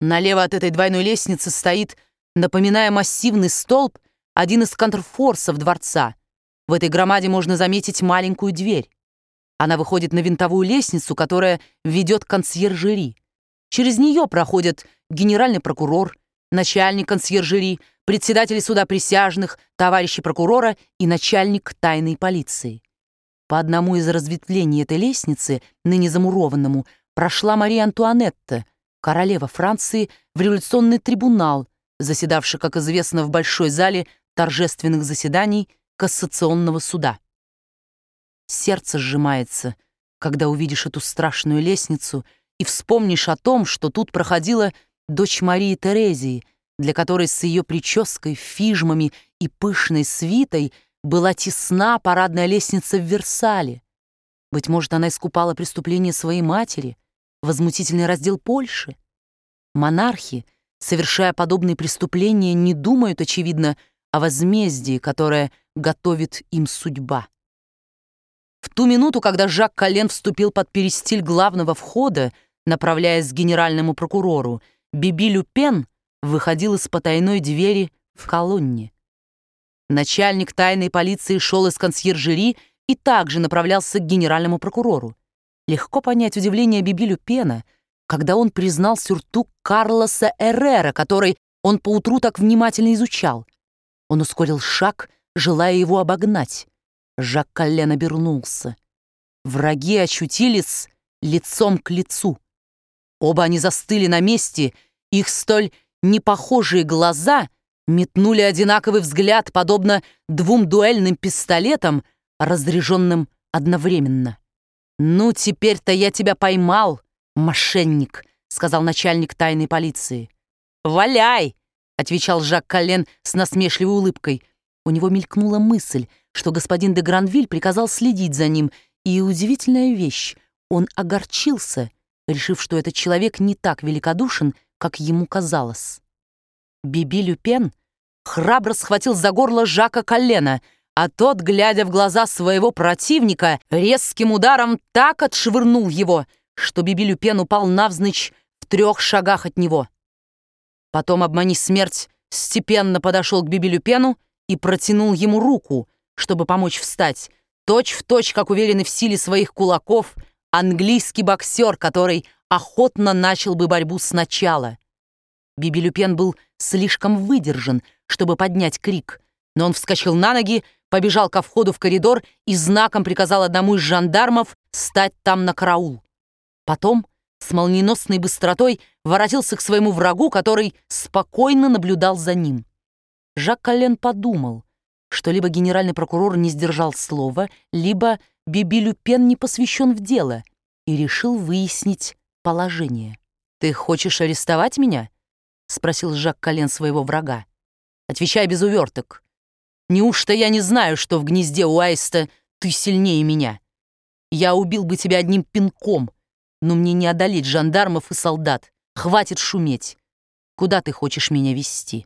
Налево от этой двойной лестницы стоит, напоминая массивный столб, один из контрфорсов дворца. В этой громаде можно заметить маленькую дверь. Она выходит на винтовую лестницу, которая ведет к консьержери. Через нее проходят генеральный прокурор, начальник консьержери, председатели суда присяжных, товарищи прокурора и начальник тайной полиции. По одному из разветвлений этой лестницы, ныне замурованному, прошла Мария Антуанетта, королева Франции, в революционный трибунал, заседавший, как известно, в большой зале торжественных заседаний Кассационного суда. Сердце сжимается, когда увидишь эту страшную лестницу и вспомнишь о том, что тут проходила дочь Марии Терезии, для которой с ее прической, фижмами и пышной свитой была тесна парадная лестница в Версале. Быть может, она искупала преступление своей матери, возмутительный раздел Польши. Монархи, совершая подобные преступления, не думают, очевидно, о возмездии, которое готовит им судьба. В ту минуту, когда Жак Коллен вступил под перистиль главного входа, направляясь к генеральному прокурору, Биби Люпен выходил из потайной двери в колонне. Начальник тайной полиции шел из консьержери и также направлялся к генеральному прокурору. Легко понять удивление Биби Люпена, когда он признал сюртук Карлоса Эррера, который он поутру так внимательно изучал. Он ускорил шаг, желая его обогнать. Жак Коллен обернулся. Враги очутились лицом к лицу. Оба они застыли на месте, их столь непохожие глаза метнули одинаковый взгляд, подобно двум дуэльным пистолетам, разряженным одновременно. «Ну, теперь-то я тебя поймал, мошенник», — сказал начальник тайной полиции. «Валяй!» — отвечал Жак Коллен с насмешливой улыбкой. У него мелькнула мысль, что господин де Гранвиль приказал следить за ним, и удивительная вещь, он огорчился, решив, что этот человек не так великодушен, как ему казалось. Биби Люпен храбро схватил за горло Жака Коллена, а тот, глядя в глаза своего противника, резким ударом так отшвырнул его, что Биби Люпен упал навзничь в 3 шагах от него. Потом обмани смерть степенно подошел к Биби Люпену и протянул ему руку, чтобы помочь встать, точь-в-точь, как уверенный в силе своих кулаков, английский боксер, который охотно начал бы борьбу сначала. Биби Люпен был слишком выдержан, чтобы поднять крик, но он вскочил на ноги, побежал ко входу в коридор и знаком приказал одному из жандармов стать там на караул. Потом с молниеносной быстротой воротился к своему врагу, который спокойно наблюдал за ним. Жак Коллен подумал, что либо генеральный прокурор не сдержал слова, либо Биби Люпен не посвящен в дело, и решил выяснить положение. «Ты хочешь арестовать меня?» — спросил Жак Коллен своего врага. «Отвечай без уверток. Неужто я не знаю, что в гнезде у аиста ты сильнее меня? Я убил бы тебя одним пинком, но мне не одолеть жандармов и солдат. Хватит шуметь. Куда ты хочешь меня везти?»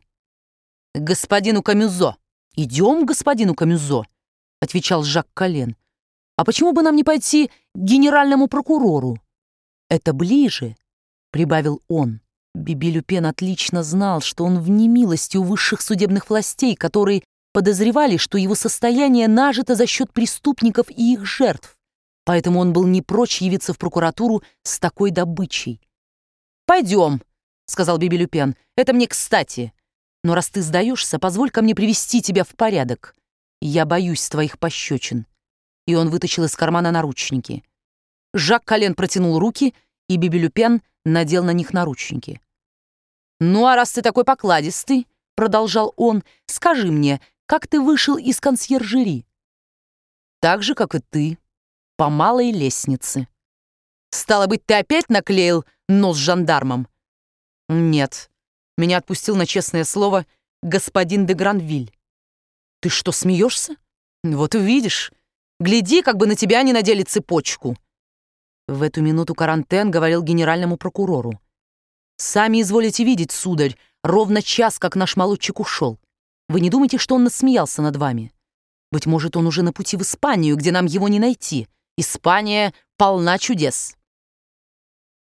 «К господину Камюзо». «Идем к господину Камюзо», — отвечал Жак Коллен. «А почему бы нам не пойти к генеральному прокурору?» «Это ближе», — прибавил он. Биби Люпен отлично знал, что он в немилости у высших судебных властей, которые подозревали, что его состояние нажито за счет преступников и их жертв. Поэтому он был не прочь явиться в прокуратуру с такой добычей. «Пойдем», — сказал Биби Люпен, — «это мне кстати. Но раз ты сдаешься, позволь-ка мне привести тебя в порядок. Я боюсь твоих пощечин». И он вытащил из кармана наручники. Жак Коллен протянул руки, и Биби Люпен надел на них наручники. «Ну, а раз ты такой покладистый, — продолжал он, — скажи мне, как ты вышел из консьержери?» «Так же, как и ты, по малой лестнице». «Стало быть, ты опять наклеил нос жандармом?» «Нет, меня отпустил на честное слово господин де Гранвиль». «Ты что, смеешься? Вот увидишь. Гляди, как бы на тебя не надели цепочку». В эту минуту Карантен говорил генеральному прокурору. «Сами изволите видеть, сударь, ровно час, как наш молодчик ушел. Вы не думаете, что он насмеялся над вами? Быть может, он уже на пути в Испанию, где нам его не найти. Испания полна чудес».